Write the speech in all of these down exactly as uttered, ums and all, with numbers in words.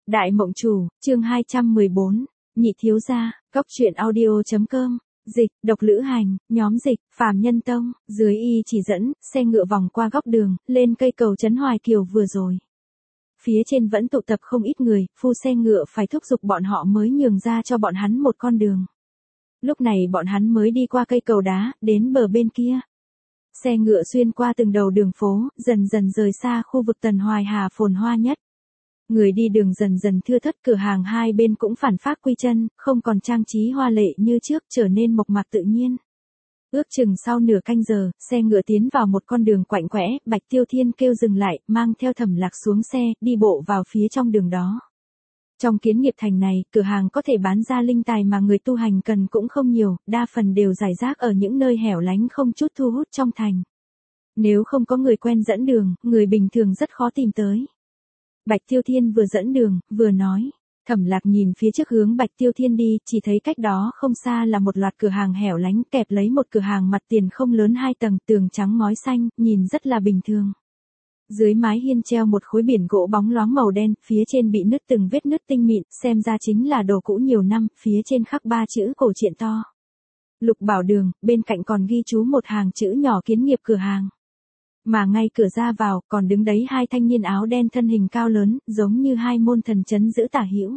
Đại Mộng Chủ, chương hai trăm mười bốn, Nhị Thiếu Gia, Góc truyện audio.com, dịch, độc lữ hành, nhóm dịch, Phàm Nhân Tông, dưới y chỉ dẫn, xe ngựa vòng qua góc đường, lên cây cầu Trấn Hoài Kiều vừa rồi. Phía trên vẫn tụ tập không ít người, phu xe ngựa phải thúc giục bọn họ mới nhường ra cho bọn hắn một con đường. Lúc này bọn hắn mới đi qua cây cầu đá, đến bờ bên kia. Xe ngựa xuyên qua từng đầu đường phố, dần dần rời xa khu vực Tần Hoài Hà phồn hoa nhất. Người đi đường dần dần thưa thớt, cửa hàng hai bên cũng phản phác quy chân, không còn trang trí hoa lệ như trước, trở nên mộc mạc tự nhiên. Ước chừng sau nửa canh giờ, xe ngựa tiến vào một con đường quạnh quẽ, Bạch Tiêu Thiên kêu dừng lại, mang theo Thẩm Lạc xuống xe, đi bộ vào phía trong đường đó. Trong Kiến Nghiệp Thành này, cửa hàng có thể bán ra linh tài mà người tu hành cần cũng không nhiều, đa phần đều rải rác ở những nơi hẻo lánh không chút thu hút trong thành. Nếu không có người quen dẫn đường, người bình thường rất khó tìm tới. Bạch Tiêu Thiên vừa dẫn đường, vừa nói. Thẩm Lạc nhìn phía trước hướng Bạch Tiêu Thiên đi, chỉ thấy cách đó không xa là một loạt cửa hàng hẻo lánh, kẹp lấy một cửa hàng mặt tiền không lớn hai tầng, tường trắng ngói xanh, nhìn rất là bình thường. Dưới mái hiên treo một khối biển gỗ bóng loáng màu đen, phía trên bị nứt từng vết nứt tinh mịn, xem ra chính là đồ cũ nhiều năm, phía trên khắc ba chữ cổ truyện to. Lục Bảo Đường, bên cạnh còn ghi chú một hàng chữ nhỏ Kiến Nghiệp cửa hàng. Mà ngay cửa ra vào, còn đứng đấy hai thanh niên áo đen thân hình cao lớn, giống như hai môn thần trấn giữ tả hữu.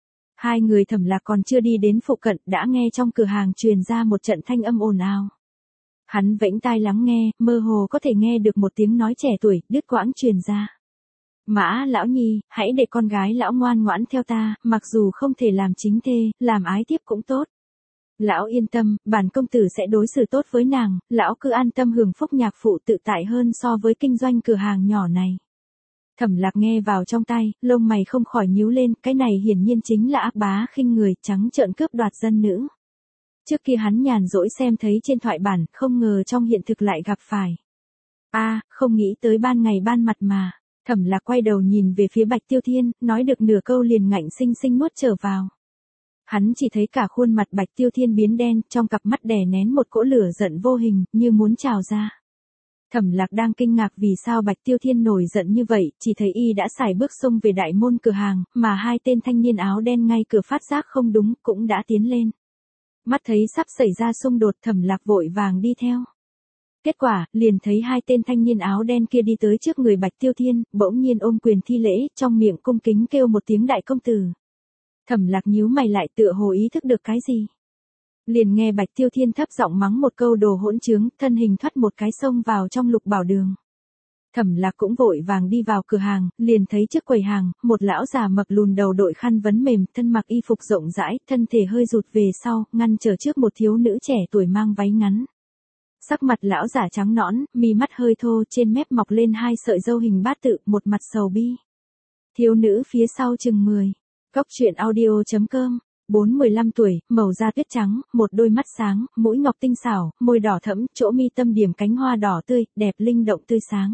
Hai người Thẩm Lạc còn chưa đi đến phụ cận, đã nghe trong cửa hàng truyền ra một trận thanh âm ồn ào. Hắn vẫy tai lắng nghe, mơ hồ có thể nghe được một tiếng nói trẻ tuổi, đứt quãng truyền ra. Mã lão nhi, hãy để con gái lão ngoan ngoãn theo ta, mặc dù không thể làm chính thê, làm ái tiếp cũng tốt. Lão yên tâm, bản công tử sẽ đối xử tốt với nàng, lão cứ an tâm hưởng phúc nhạc phụ tự tại hơn so với kinh doanh cửa hàng nhỏ này. Thẩm Lạc nghe vào trong tai, lông mày không khỏi nhíu lên, cái này hiển nhiên chính là ác bá khinh người, trắng trợn cướp đoạt dân nữ. Trước kia hắn nhàn rỗi xem thấy trên thoại bản, không ngờ trong hiện thực lại gặp phải. A, à, không nghĩ tới ban ngày ban mặt mà. Thẩm Lạc quay đầu nhìn về phía Bạch Tiêu Thiên, nói được nửa câu liền ngạnh sinh sinh nuốt trở vào. Hắn chỉ thấy cả khuôn mặt Bạch Tiêu Thiên biến đen, trong cặp mắt đè nén một cỗ lửa giận vô hình, như muốn trào ra. Thẩm Lạc đang kinh ngạc vì sao Bạch Tiêu Thiên nổi giận như vậy, chỉ thấy y đã sải bước xông về đại môn cửa hàng, mà hai tên thanh niên áo đen ngay cửa phát giác không đúng, cũng đã tiến lên. Mắt thấy sắp xảy ra xung đột, Thẩm Lạc vội vàng đi theo. Kết quả, liền thấy hai tên thanh niên áo đen kia đi tới trước người Bạch Tiêu Thiên, bỗng nhiên ôm quyền thi lễ, trong miệng cung kính kêu một tiếng đại công tử. Thẩm Lạc nhíu mày lại, tựa hồ ý thức được cái gì. Liền nghe Bạch Tiêu Thiên thấp giọng mắng một câu đồ hỗn trướng, thân hình thoát một cái xông vào trong Lục Bảo Đường. Thẩm Lạc cũng vội vàng đi vào cửa hàng, liền thấy trước quầy hàng, một lão già mập lùn đầu đội khăn vấn mềm, thân mặc y phục rộng rãi, thân thể hơi rụt về sau, ngăn trở trước một thiếu nữ trẻ tuổi mang váy ngắn. Sắc mặt lão giả trắng nõn, mi mắt hơi thô, trên mép mọc lên hai sợi râu hình bát tự, một mặt sầu bi. Thiếu nữ phía sau chừng mười. Góc truyện audio.com, bốn mười lăm tuổi, màu da tuyết trắng, một đôi mắt sáng, mũi ngọc tinh xảo, môi đỏ thẫm, chỗ mi tâm điểm cánh hoa đỏ tươi, đẹp linh động tươi sáng.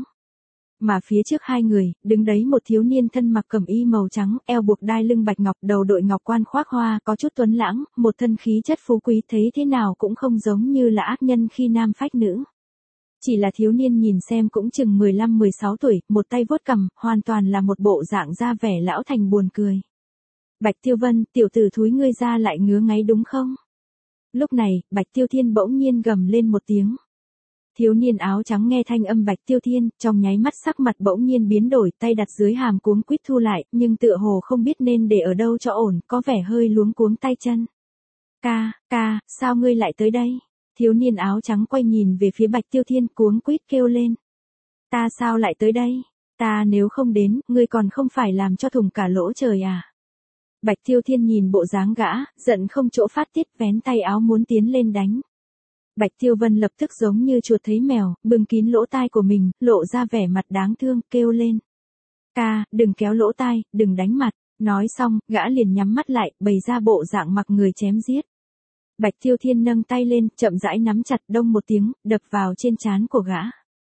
Mà phía trước hai người, đứng đấy một thiếu niên thân mặc cẩm y màu trắng, eo buộc đai lưng bạch ngọc, đầu đội ngọc quan khoác hoa, có chút tuấn lãng, một thân khí chất phú quý, thấy thế nào cũng không giống như là ác nhân khi nam phách nữ. Chỉ là thiếu niên nhìn xem cũng chừng mười lăm mười sáu tuổi, một tay vuốt cằm, hoàn toàn là một bộ dạng da vẻ lão thành buồn cười. Bạch Tiêu Vân, tiểu tử thúi ngươi ra lại ngứa ngáy đúng không? Lúc này, Bạch Tiêu Thiên bỗng nhiên gầm lên một tiếng. Thiếu niên áo trắng nghe thanh âm Bạch Tiêu Thiên, trong nháy mắt sắc mặt bỗng nhiên biến đổi, tay đặt dưới hàm cuống quýt thu lại, nhưng tựa hồ không biết nên để ở đâu cho ổn, có vẻ hơi luống cuống tay chân. Ca, ca, sao ngươi lại tới đây? Thiếu niên áo trắng quay nhìn về phía Bạch Tiêu Thiên, cuống quýt kêu lên. Ta sao lại tới đây? Ta nếu không đến, ngươi còn không phải làm cho thủng cả lỗ trời à? Bạch Tiêu Thiên nhìn bộ dáng gã, giận không chỗ phát tiết, vén tay áo muốn tiến lên đánh. Bạch Tiêu Vân lập tức giống như chuột thấy mèo, bưng kín lỗ tai của mình, lộ ra vẻ mặt đáng thương, kêu lên. Ca, đừng kéo lỗ tai, đừng đánh mặt. Nói xong, gã liền nhắm mắt lại, bày ra bộ dạng mặc người chém giết. Bạch Tiêu Thiên nâng tay lên, chậm rãi nắm chặt, đông một tiếng, đập vào trên trán của gã.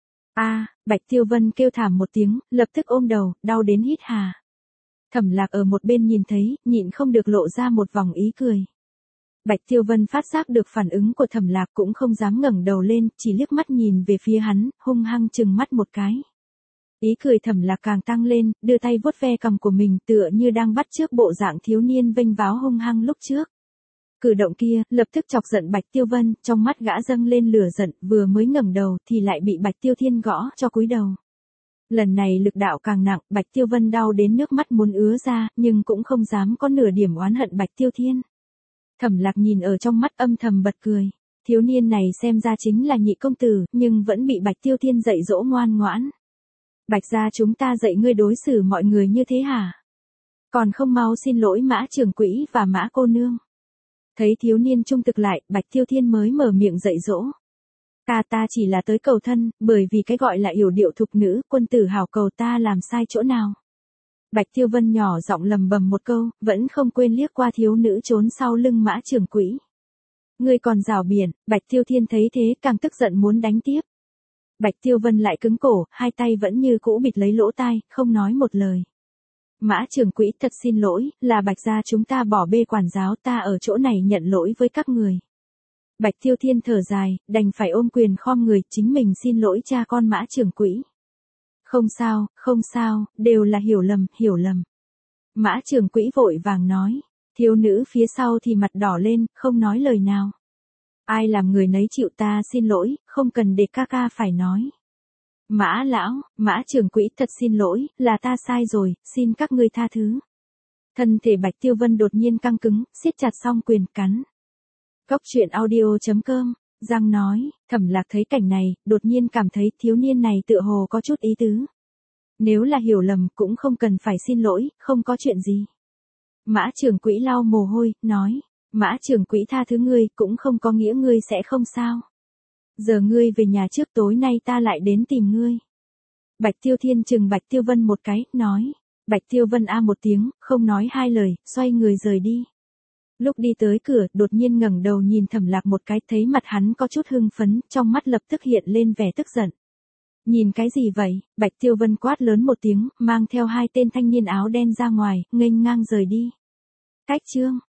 A, Bạch Tiêu Vân kêu thảm một tiếng, lập tức ôm đầu, đau đến hít hà. Thẩm Lạc ở một bên nhìn thấy, nhịn không được lộ ra một vòng ý cười. Bạch Tiêu Vân phát giác được phản ứng của Thẩm Lạc cũng không dám ngẩng đầu lên, chỉ liếc mắt nhìn về phía hắn, hung hăng chừng mắt một cái. Ý cười Thẩm Lạc càng tăng lên, đưa tay vuốt ve cằm của mình tựa như đang bắt chước bộ dạng thiếu niên vênh váo hung hăng lúc trước. Cử động kia, lập tức chọc giận Bạch Tiêu Vân, trong mắt gã dâng lên lửa giận, vừa mới ngẩng đầu thì lại bị Bạch Tiêu Thiên gõ cho cúi đầu. Lần này lực đạo càng nặng, Bạch Tiêu Vân đau đến nước mắt muốn ứa ra, nhưng cũng không dám có nửa điểm oán hận Bạch Tiêu Thiên. Thẩm Lạc nhìn ở trong mắt âm thầm bật cười. Thiếu niên này xem ra chính là nhị công tử, nhưng vẫn bị Bạch Tiêu Thiên dạy dỗ ngoan ngoãn. Bạch gia chúng ta dạy ngươi đối xử mọi người như thế hả? Còn không mau xin lỗi Mã trưởng quỹ và Mã cô nương. Thấy thiếu niên trung thực lại, Bạch Tiêu Thiên mới mở miệng dạy dỗ. Ta ta chỉ là tới cầu thân, bởi vì cái gọi là yểu điệu thục nữ, quân tử hảo cầu ta làm sai chỗ nào. Bạch Tiêu Vân nhỏ giọng lầm bầm một câu, vẫn không quên liếc qua thiếu nữ trốn sau lưng Mã trưởng quỹ. Ngươi còn rảo biển, Bạch Tiêu Thiên thấy thế càng tức giận muốn đánh tiếp. Bạch Tiêu Vân lại cứng cổ, hai tay vẫn như cũ bịt lấy lỗ tai, không nói một lời. Mã trưởng quỹ thật xin lỗi, là Bạch gia chúng ta bỏ bê quản giáo, ta ở chỗ này nhận lỗi với các người. Bạch Tiêu Thiên thở dài, đành phải ôm quyền khom người, chính mình xin lỗi cha con Mã trưởng quỹ. Không sao, không sao, đều là hiểu lầm, hiểu lầm. Mã trưởng quỹ vội vàng nói, thiếu nữ phía sau thì mặt đỏ lên, không nói lời nào. Ai làm người nấy chịu, ta xin lỗi, không cần để ca ca phải nói. Mã lão, Mã trưởng quỹ thật xin lỗi, là ta sai rồi, xin các ngươi tha thứ. Thân thể Bạch Tiêu Vân đột nhiên căng cứng, siết chặt song quyền cắn. Cốc truyện audio chấm com, Giang nói, Thẩm Lạc thấy cảnh này, đột nhiên cảm thấy thiếu niên này tựa hồ có chút ý tứ. Nếu là hiểu lầm cũng không cần phải xin lỗi, không có chuyện gì. Mã trưởng quỹ lau mồ hôi, nói, Mã trưởng quỹ tha thứ ngươi cũng không có nghĩa ngươi sẽ không sao. Giờ ngươi về nhà trước, tối nay ta lại đến tìm ngươi. Bạch Tiêu Thiên chừng Bạch Tiêu Vân một cái, nói. Bạch Tiêu Vân a một tiếng, không nói hai lời, xoay người rời đi. Lúc đi tới cửa, đột nhiên ngẩng đầu nhìn Thẩm Lạc một cái, thấy mặt hắn có chút hưng phấn, trong mắt lập tức hiện lên vẻ tức giận. Nhìn cái gì vậy? Bạch Tiêu Vân quát lớn một tiếng, mang theo hai tên thanh niên áo đen ra ngoài, nghênh ngang rời đi. Cách chương